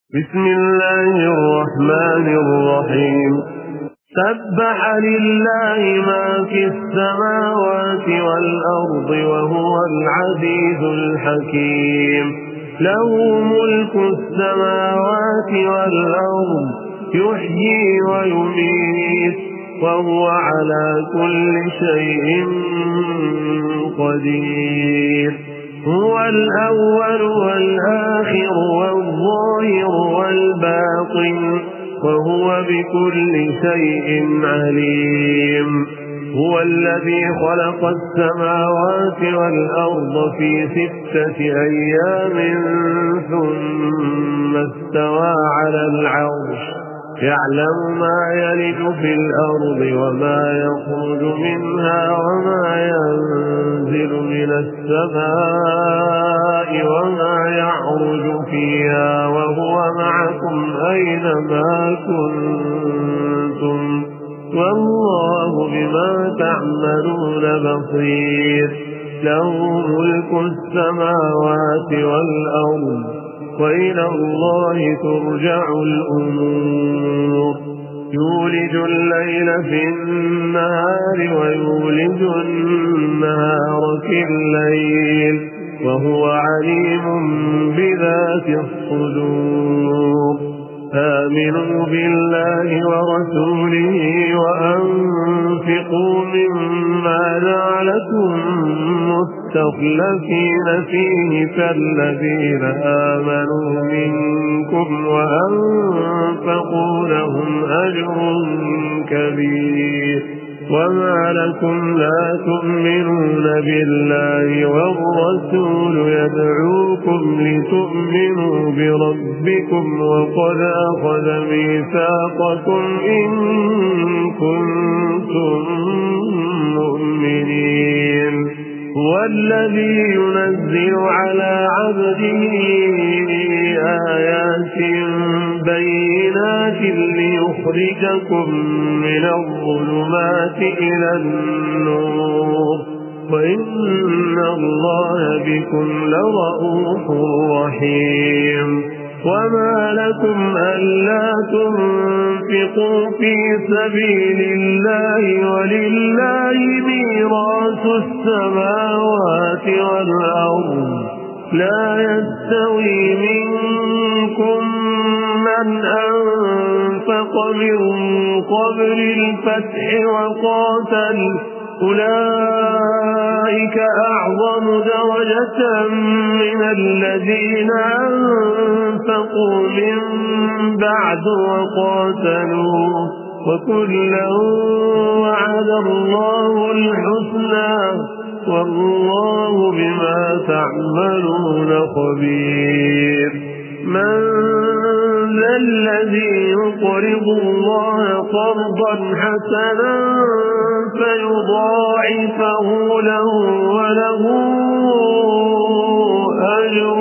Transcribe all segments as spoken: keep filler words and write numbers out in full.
بسم الله الرحمن الرحيم سبح لله ما في السماوات والأرض وهو العزيز الحكيم له ملك السماوات والأرض يحيي ويميت وهو على كل شيء قدير هو الأول والآخر والظاهر والباطن وهو بكل شيء عليم هو الذي خلق السماوات والأرض في ستة أيام ثم استوى على العرش يعلم ما يلج في الأرض وما يخرج منها وما ينزل من السماء وما يعرج فيها وهو معكم أينما كنتم والله بما تعملون بصير له ملك السماوات والأرض وإلى الله ترجع الأمور يولج الليل في النهار ويولج النهار في الليل وهو عليم بذات الصدور آمنوا بالله ورسوله وأنفقوا مما جعلكم مستخلفين فيه كالذين آمنوا منكم وأنفقوا لهم أجر كبير وما لكم لا تؤمنون بالله والرسول يدعوكم لتؤمنوا بربكم وقد أخذ ميثاقكم إن كنتم مؤمنين هو الذي ينزل على عبده آيات بينات ليخرجكم من الظلمات إلى النور وإن الله بكم لرؤوف رحيم وما لكم ألا تنفقوا في سبيل الله ولله ميراث السماوات والأرض لا يستوي منكم من أنفق من قبل الفتح وقاتل أولئك أعظم درجة من الذين أنفقوا من بعد وقاتلوا وكلا وعد الله الحسنى والله بما تعملون خبير من ذا الذي يقرض الله قرضا حسنا فيضاعفه له وله أجر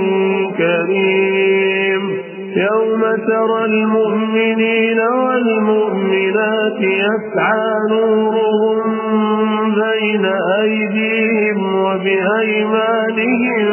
كريم يوم ترى المؤمنين والمؤمنات يسعى نورهم بين أيديهم وبأيمانهم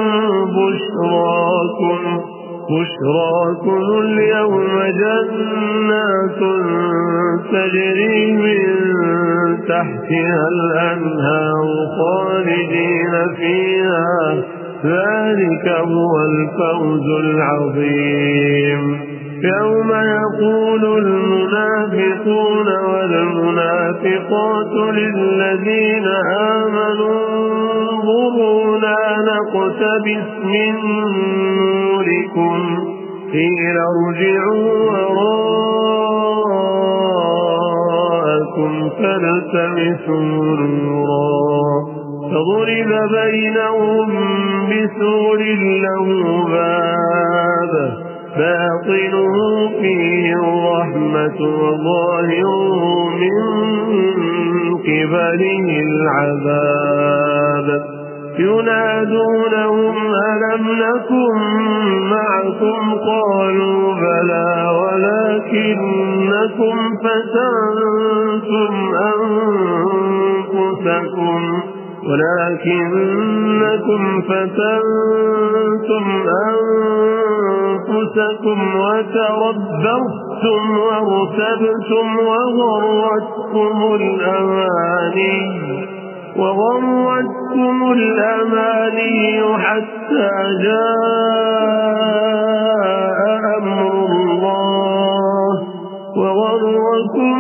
بشراكم بشراكم اليوم جنات تجري من تحتها الأنهار خالدين فيها ذلك هو الفوز العظيم يوم يقول المنافقون والمنافقات للذين آمنوا انظرونا نقتبس من نوركم قيل ارجعوا وراءكم فالتمسوا نورا فضرب بينهم بسور له باب باطنه فيه الرحمة وظاهره من قبله العذاب ينادونهم ألم نكن معكم قالوا بلى ولكنكم فتنتم أنفسكم ولكنكم فتنتم أنفسكم وتربصتم وارتبتم وغرتكم الأماني وغرتكم الأماني حتى جاء أمر الله وغركم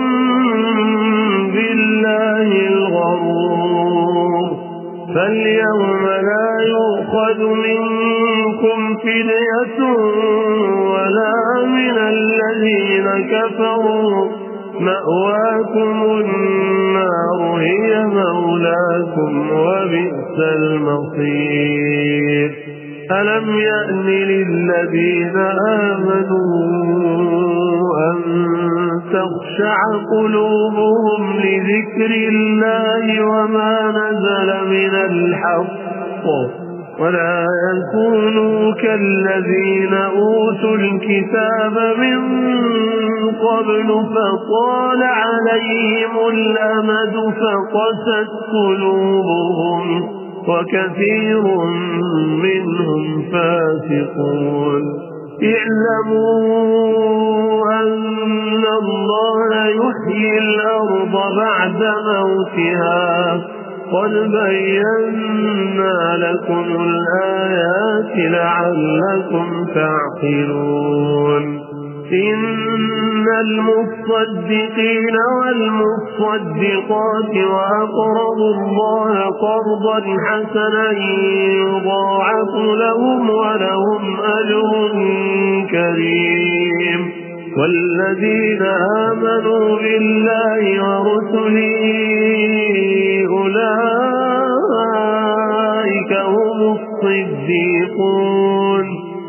بالله الغرور. فاليوم لا يؤخذ منكم فدية ولا من الذين كفروا مأواكم النار هي مولاكم وبئس المصير. ألم يأن للذين آمنوا أن تخشع قلوبهم لذكر الله وما نزل من الحق ولا يكونوا كالذين أوتوا الكتاب من قبل فطال عليهم الأمد فقست قلوبهم وكثير منهم فاسقون. اعلموا أن الله يحيي الأرض بعد موتها قد بينا لكم الآيات لعلكم تعقلون. إن المصدقين والمصدقات وأقرضوا الله قرضا حسنا يضاعف لهم ولهم أجر كريم. والذين آمنوا بالله ورسله أولئك هم الصديقون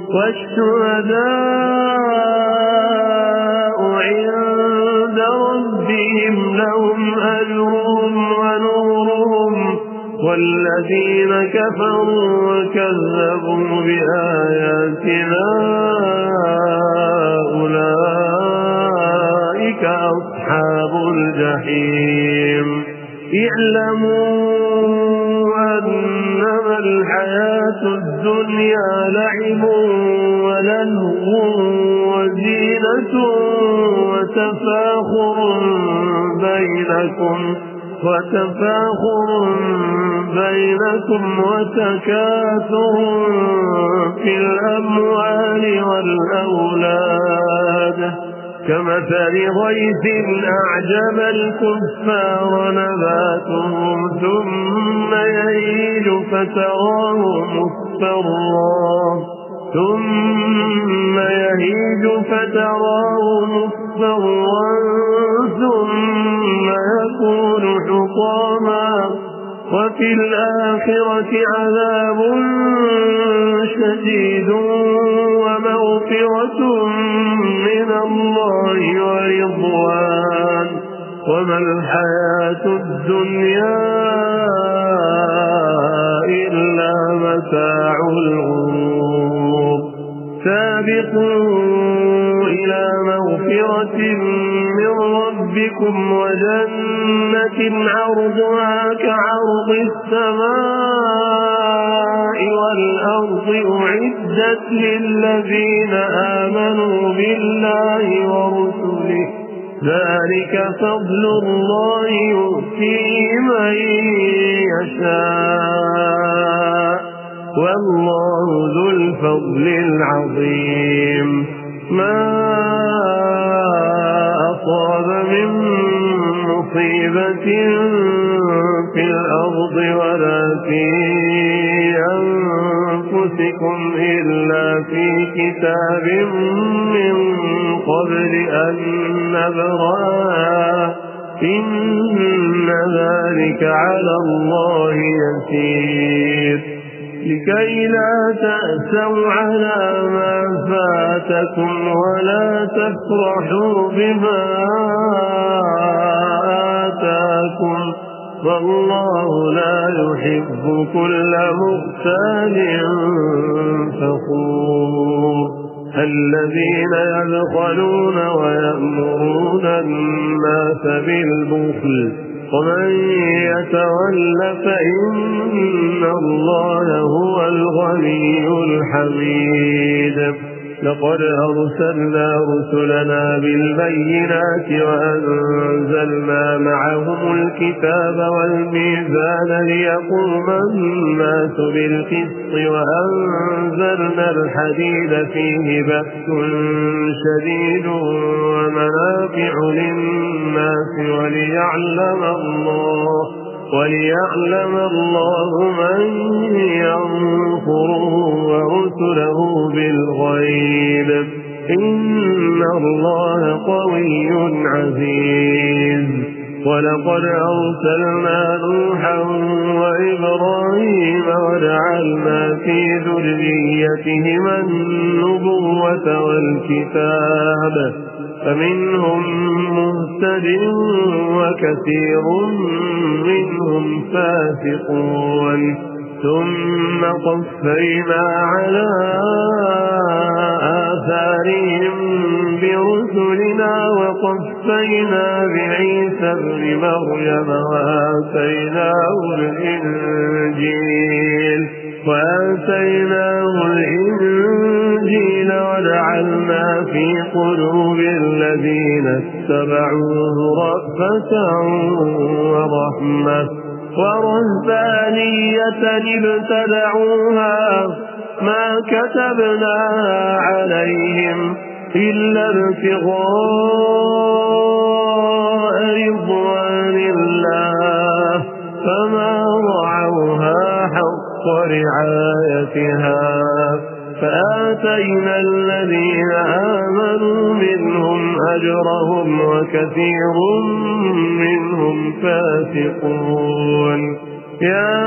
والشهداء عند ربهم لهم أجرهم ونورهم. والذين كفروا وكذبوا بآياتنا أولئك أصحاب الجحيم. اعلموا أنما الحياة الدنيا لعب ولهو وزينة وتفاخر بينكم وتفاخر بينكم وتكاثر في الأموال والأولاد كمثل غيث أعجب الكفار نباته ثم يهيج فتراه مصفرا ثم يهيج فتراه مصفرا ثم يكون حطاما وفي الآخرة عذاب شديد ومغفرة من الله ورضوان وما الحياة الدنيا إلا متاع الغرور. سابقوا إلى مغفرة من ربكم وجنة عرضها كعرض السماء والأرض أعدت للذين آمنوا بالله ورسله ذلك فضل الله يؤتيه من يشاء والله ذو الفضل العظيم. ما أصاب من مصيبة في الأرض ولا في أنفسكم إلا في كتاب من قبل أن نبرأها إن ذلك على الله يسير. لكي لا تأسوا على ما فاتكم ولا تفرحوا بما آتاكم والله لا يحب كل مختال فخور. الذين يبخلون ويأمرون الناس بالبخل ومن يتول فإن الله هو الغني الحميد لقد أرسلنا رسلنا بالبينات وأنزلنا معهم الكتاب والميزان ليقوم الناس بالقسط وأنزلنا الحديد فيه بأس شديد ومنافع للناس وليعلم الله وليعلم الله من ينصره ورسله بالغيب إن الله قوي عزيز ولقد أرسلنا نوحا وإبراهيم وجعلنا في ذريتهما النبوة والكتاب فمنهم مهتد وكثير منهم فاسقون ثم قفينا على آثارهم برسلنا وقفينا بعيسى ابن مريم وآتيناه الإنجيل وآتيناه الإنجيل وجعلنا في قلوب الذين اتبعوه رأفة ورحمة ورهبانية ابتدعوها ما كتبناها عليهم إلا ابتغاء رضوان الله فما رعوها حق رعايتها فآتينا الذين آمنوا منهم أجرهم وكثير منهم فاسقون يا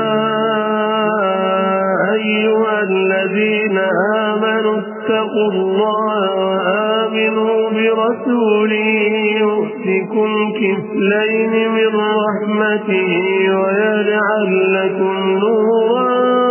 أيها الذين آمنوا اتقوا الله وآمنوا برسوله يؤتكم كفلين من رحمته ويجعل لكم نورا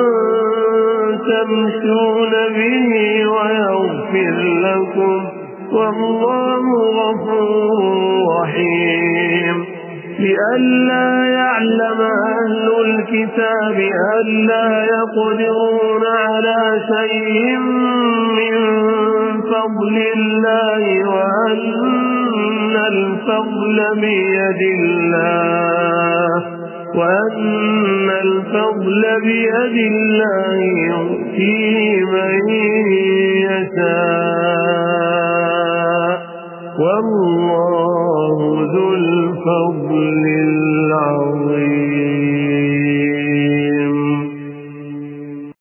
تمشون به ويغفر لكم والله غفور رحيم لئلا يعلم أهل الكتاب ألا يقدرون على شيء من فضل الله وأن الفضل بيد الله وأن الفضل بيد الله يؤتيه من يشاء والله ذو الفضل